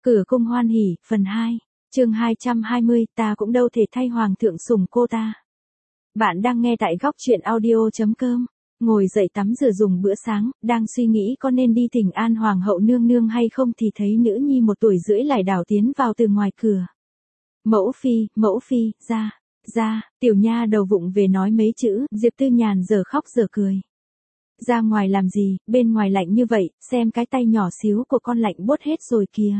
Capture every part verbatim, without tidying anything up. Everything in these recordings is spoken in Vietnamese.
Cửa cung hoan hỉ, phần hai, chương hai trăm hai mươi, ta cũng đâu thể thay hoàng thượng sủng cô ta. Bạn đang nghe tại góc truyện audio chấm com. Ngồi dậy tắm rửa dùng bữa sáng, đang suy nghĩ có nên đi thỉnh an hoàng hậu nương nương hay không thì thấy nữ nhi một tuổi rưỡi lải đảo tiến vào từ ngoài cửa. Mẫu phi, mẫu phi, ra, ra, tiểu nha đầu vụng về nói mấy chữ, Diệp Tư Nhàn giờ khóc giờ cười. Ra ngoài làm gì, bên ngoài lạnh như vậy, xem cái tay nhỏ xíu của con lạnh buốt hết rồi kìa.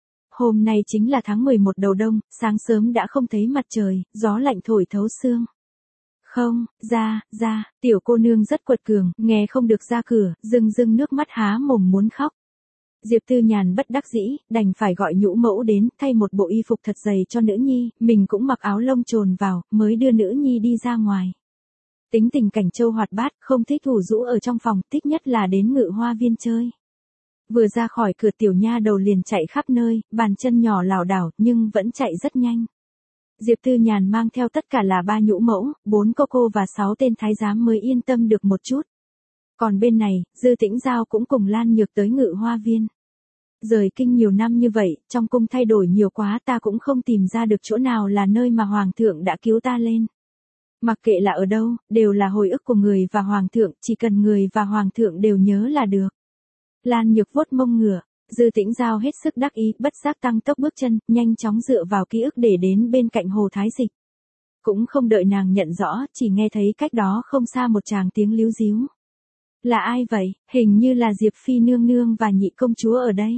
Hôm nay chính là tháng mười một đầu đông, sáng sớm đã không thấy mặt trời, gió lạnh thổi thấu xương. Không, ra, ra, tiểu cô nương rất quật cường, nghe không được ra cửa, rưng rưng nước mắt há mồm muốn khóc. Diệp Tư Nhàn bất đắc dĩ, đành phải gọi nhũ mẫu đến, thay một bộ y phục thật dày cho nữ nhi, mình cũng mặc áo lông trồn vào, mới đưa nữ nhi đi ra ngoài. Tính tình Cảnh Châu hoạt bát, không thích thủ rũ ở trong phòng, thích nhất là đến Ngự Hoa Viên chơi. Vừa ra khỏi cửa tiểu nha đầu liền chạy khắp nơi, bàn chân nhỏ lảo đảo, nhưng vẫn chạy rất nhanh. Diệp Tư Nhàn mang theo tất cả là ba nhũ mẫu, bốn cô cô và sáu tên thái giám mới yên tâm được một chút. Còn bên này, Dư Tĩnh Giao cũng cùng Lan Nhược tới Ngự Hoa Viên. Rời kinh nhiều năm như vậy, trong cung thay đổi nhiều quá ta cũng không tìm ra được chỗ nào là nơi mà Hoàng thượng đã cứu ta lên. Mặc kệ là ở đâu, đều là hồi ức của người và Hoàng thượng, chỉ cần người và Hoàng thượng đều nhớ là được. Lan Nhược vuốt mông ngựa, Dư Tĩnh Giao hết sức đắc ý, bất giác tăng tốc bước chân, nhanh chóng dựa vào ký ức để đến bên cạnh Hồ Thái Dịch. Cũng không đợi nàng nhận rõ, chỉ nghe thấy cách đó không xa một tràng tiếng líu ríu. Là ai vậy? Hình như là Diệp Phi nương nương và nhị công chúa ở đây.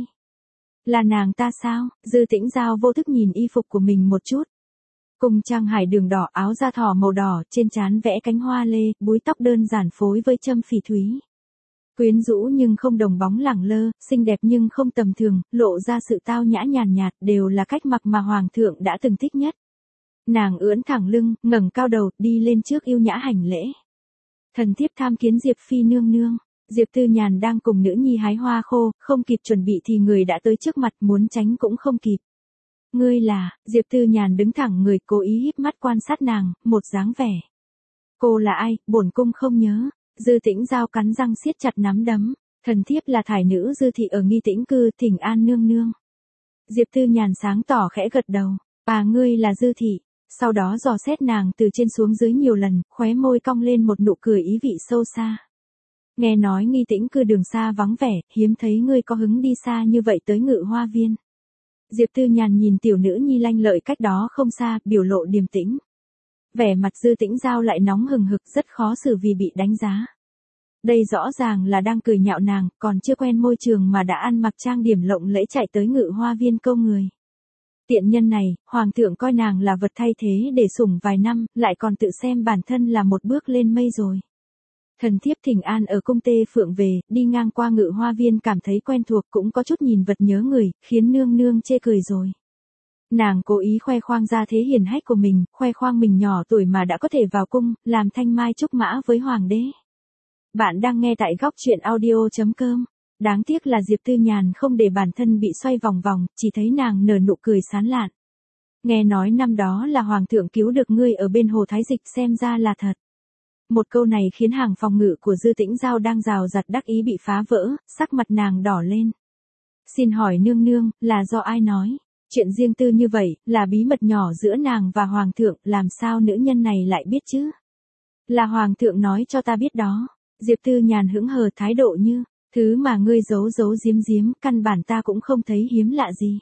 Là nàng ta sao? Dư Tĩnh Giao vô thức nhìn y phục của mình một chút. Cùng trang hải đường đỏ, áo da thỏ màu đỏ, trên trán vẽ cánh hoa lê, búi tóc đơn giản phối với châm phỉ thúy. Quyến rũ nhưng không đồng bóng lẳng lơ, xinh đẹp nhưng không tầm thường, lộ ra sự tao nhã nhàn nhạt, đều là cách mặc mà Hoàng thượng đã từng thích nhất. Nàng ưỡn thẳng lưng, ngẩng cao đầu, đi lên trước yêu nhã hành lễ. Thần thiếp tham kiến Diệp Phi nương nương. Diệp Tư Nhàn đang cùng nữ nhi hái hoa khô, không kịp chuẩn bị thì người đã tới trước mặt, muốn tránh cũng không kịp. Ngươi là, Diệp Tư Nhàn đứng thẳng người, cố ý híp mắt quan sát nàng, một dáng vẻ. Cô là ai, bổn cung không nhớ. Dư Tĩnh Giao cắn răng siết chặt nắm đấm, thần thiếp là thải nữ Dư thị ở Nghi Tĩnh cư, thỉnh an nương nương. Diệp Tư Nhàn sáng tỏ khẽ gật đầu, à ngươi là Dư thị, sau đó dò xét nàng từ trên xuống dưới nhiều lần, khóe môi cong lên một nụ cười ý vị sâu xa. Nghe nói Nghi Tĩnh cư đường xa vắng vẻ, hiếm thấy ngươi có hứng đi xa như vậy tới Ngự Hoa Viên. Diệp Tư Nhàn nhìn tiểu nữ nhi lanh lợi cách đó không xa, biểu lộ điềm tĩnh. Vẻ mặt Dư Tĩnh Giao lại nóng hừng hực, rất khó xử vì bị đánh giá. Đây rõ ràng là đang cười nhạo nàng, còn chưa quen môi trường mà đã ăn mặc trang điểm lộng lẫy chạy tới Ngự Hoa Viên câu người. Tiện nhân này, Hoàng thượng coi nàng là vật thay thế để sủng vài năm, lại còn tự xem bản thân là một bước lên mây rồi. Thần thiếp thỉnh an ở cung Tê Phượng về, đi ngang qua Ngự Hoa Viên cảm thấy quen thuộc, cũng có chút nhìn vật nhớ người, khiến nương nương chê cười rồi. Nàng cố ý khoe khoang ra thế hiển hách của mình, khoe khoang mình nhỏ tuổi mà đã có thể vào cung, làm thanh mai trúc mã với hoàng đế. Bạn đang nghe tại góc truyện audio chấm com. Đáng tiếc là Diệp Tư Nhàn không để bản thân bị xoay vòng vòng, chỉ thấy nàng nở nụ cười sán lạn. Nghe nói năm đó là Hoàng thượng cứu được ngươi ở bên Hồ Thái Dịch, xem ra là thật. Một câu này khiến hàng phòng ngự của Dư Tĩnh Giao đang rào rạt đắc ý bị phá vỡ, sắc mặt nàng đỏ lên. Xin hỏi nương nương, là do ai nói? Chuyện riêng tư như vậy, là bí mật nhỏ giữa nàng và Hoàng thượng, làm sao nữ nhân này lại biết chứ? Là Hoàng thượng nói cho ta biết đó. Diệp Tư Nhàn hững hờ thái độ như, thứ mà ngươi giấu giấu giếm giếm, căn bản ta cũng không thấy hiếm lạ gì.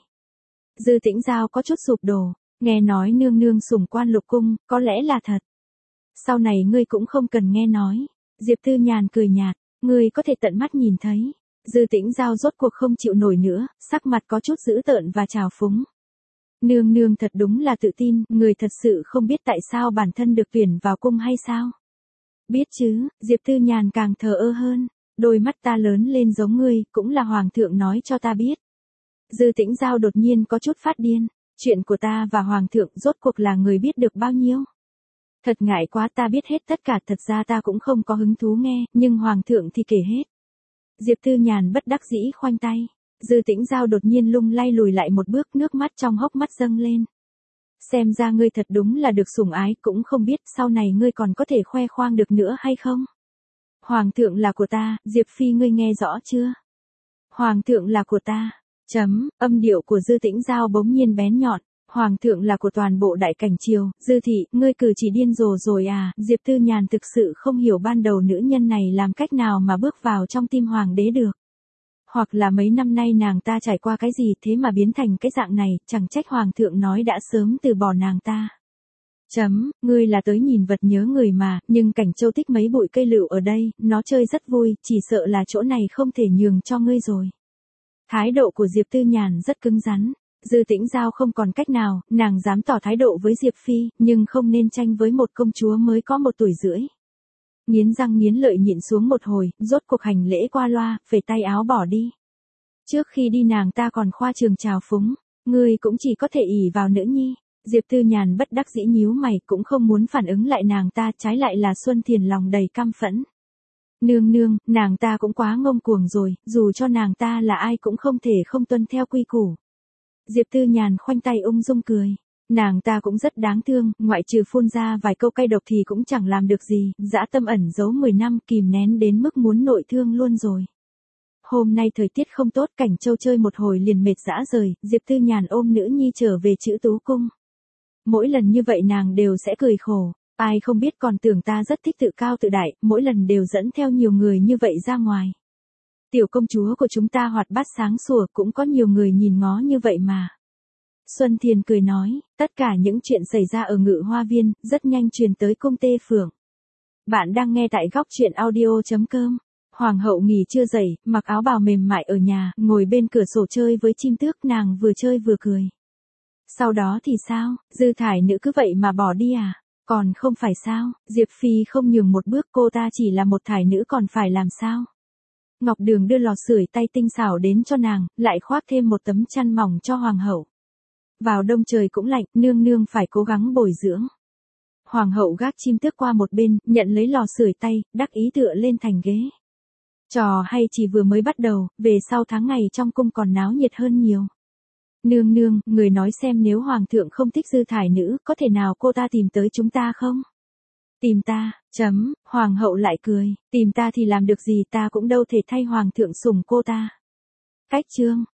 Dư Tĩnh Giao có chút sụp đổ, nghe nói nương nương sủng quan lục cung, có lẽ là thật. Sau này ngươi cũng không cần nghe nói. Diệp Tư Nhàn cười nhạt, ngươi có thể tận mắt nhìn thấy. Dư Tĩnh Giao rốt cuộc không chịu nổi nữa, sắc mặt có chút dữ tợn và trào phúng. Nương nương thật đúng là tự tin, người thật sự không biết tại sao bản thân được tuyển vào cung hay sao? Biết chứ, Diệp Tư Nhàn càng thờ ơ hơn, đôi mắt ta lớn lên giống ngươi, cũng là Hoàng thượng nói cho ta biết. Dư Tĩnh Giao đột nhiên có chút phát điên, chuyện của ta và Hoàng thượng rốt cuộc là người biết được bao nhiêu? Thật ngại quá, ta biết hết tất cả, thật ra ta cũng không có hứng thú nghe, nhưng Hoàng thượng thì kể hết. Diệp Tư Nhàn bất đắc dĩ khoanh tay, Dư Tĩnh Giao đột nhiên lung lay lùi lại một bước, nước mắt trong hốc mắt dâng lên. Xem ra ngươi thật đúng là được sủng ái, cũng không biết sau này ngươi còn có thể khoe khoang được nữa hay không? Hoàng thượng là của ta, Diệp Phi ngươi nghe rõ chưa? Hoàng thượng là của ta, Chấm, âm điệu của Dư Tĩnh Giao bỗng nhiên bén nhọn. Hoàng thượng là của toàn bộ đại cảnh triều, Dư thị, ngươi cử chỉ điên rồ rồi à, Diệp Tư Nhàn thực sự không hiểu ban đầu nữ nhân này làm cách nào mà bước vào trong tim hoàng đế được. Hoặc là mấy năm nay nàng ta trải qua cái gì thế mà biến thành cái dạng này, chẳng trách hoàng thượng nói đã sớm từ bỏ nàng ta. Chấm, ngươi là tới nhìn vật nhớ người mà, nhưng Cảnh Châu tích mấy bụi cây lựu ở đây, nó chơi rất vui, chỉ sợ là chỗ này không thể nhường cho ngươi rồi. Thái độ của Diệp Tư Nhàn rất cứng rắn. Dư Tĩnh Giao không còn cách nào, nàng dám tỏ thái độ với Diệp Phi, nhưng không nên tranh với một công chúa mới có một tuổi rưỡi. Nghiến răng nghiến lợi nhịn xuống một hồi, rốt cuộc hành lễ qua loa, phẩy tay áo bỏ đi. Trước khi đi nàng ta còn khoa trường chào phúng, ngươi cũng chỉ có thể ỷ vào nữ nhi. Diệp Tư Nhàn bất đắc dĩ nhíu mày, cũng không muốn phản ứng lại nàng ta, trái lại là Xuân Thiền lòng đầy căm phẫn. Nương nương, nàng ta cũng quá ngông cuồng rồi, dù cho nàng ta là ai cũng không thể không tuân theo quy củ. Diệp Tư Nhàn khoanh tay ung dung cười. Nàng ta cũng rất đáng thương, ngoại trừ phun ra vài câu cay độc thì cũng chẳng làm được gì, dã tâm ẩn giấu mười năm kìm nén đến mức muốn nội thương luôn rồi. Hôm nay thời tiết không tốt, Cảnh Châu chơi một hồi liền mệt dã rời, Diệp Tư Nhàn ôm nữ nhi trở về Chữ Tú Cung. Mỗi lần như vậy nàng đều sẽ cười khổ, ai không biết còn tưởng ta rất thích tự cao tự đại, mỗi lần đều dẫn theo nhiều người như vậy ra ngoài. Tiểu công chúa của chúng ta hoạt bát sáng sủa, cũng có nhiều người nhìn ngó như vậy mà. Xuân Thiền cười nói, tất cả những chuyện xảy ra ở Ngự Hoa Viên, rất nhanh truyền tới cung Tê Phượng. Bạn đang nghe tại góc truyện audio chấm com. Hoàng hậu nghỉ trưa dậy, mặc áo bào mềm mại ở nhà, ngồi bên cửa sổ chơi với chim tước, nàng vừa chơi vừa cười. Sau đó thì sao, Dư thải nữ cứ vậy mà bỏ đi à? Còn không phải sao, Diệp Phi không nhường một bước, cô ta chỉ là một thải nữ còn phải làm sao? Ngọc Đường đưa lò sưởi tay tinh xảo đến cho nàng, lại khoác thêm một tấm chăn mỏng cho hoàng hậu. Vào đông trời cũng lạnh, nương nương phải cố gắng bồi dưỡng. Hoàng hậu gác chim tước qua một bên, nhận lấy lò sưởi tay, đắc ý tựa lên thành ghế. Trò hay chỉ vừa mới bắt đầu, về sau tháng ngày trong cung còn náo nhiệt hơn nhiều. Nương nương, người nói xem nếu hoàng thượng không thích Dư thải nữ, có thể nào cô ta tìm tới chúng ta không? Tìm ta, chấm, hoàng hậu lại cười, tìm ta thì làm được gì, ta cũng đâu thể thay hoàng thượng sủng cô ta. Cách chương.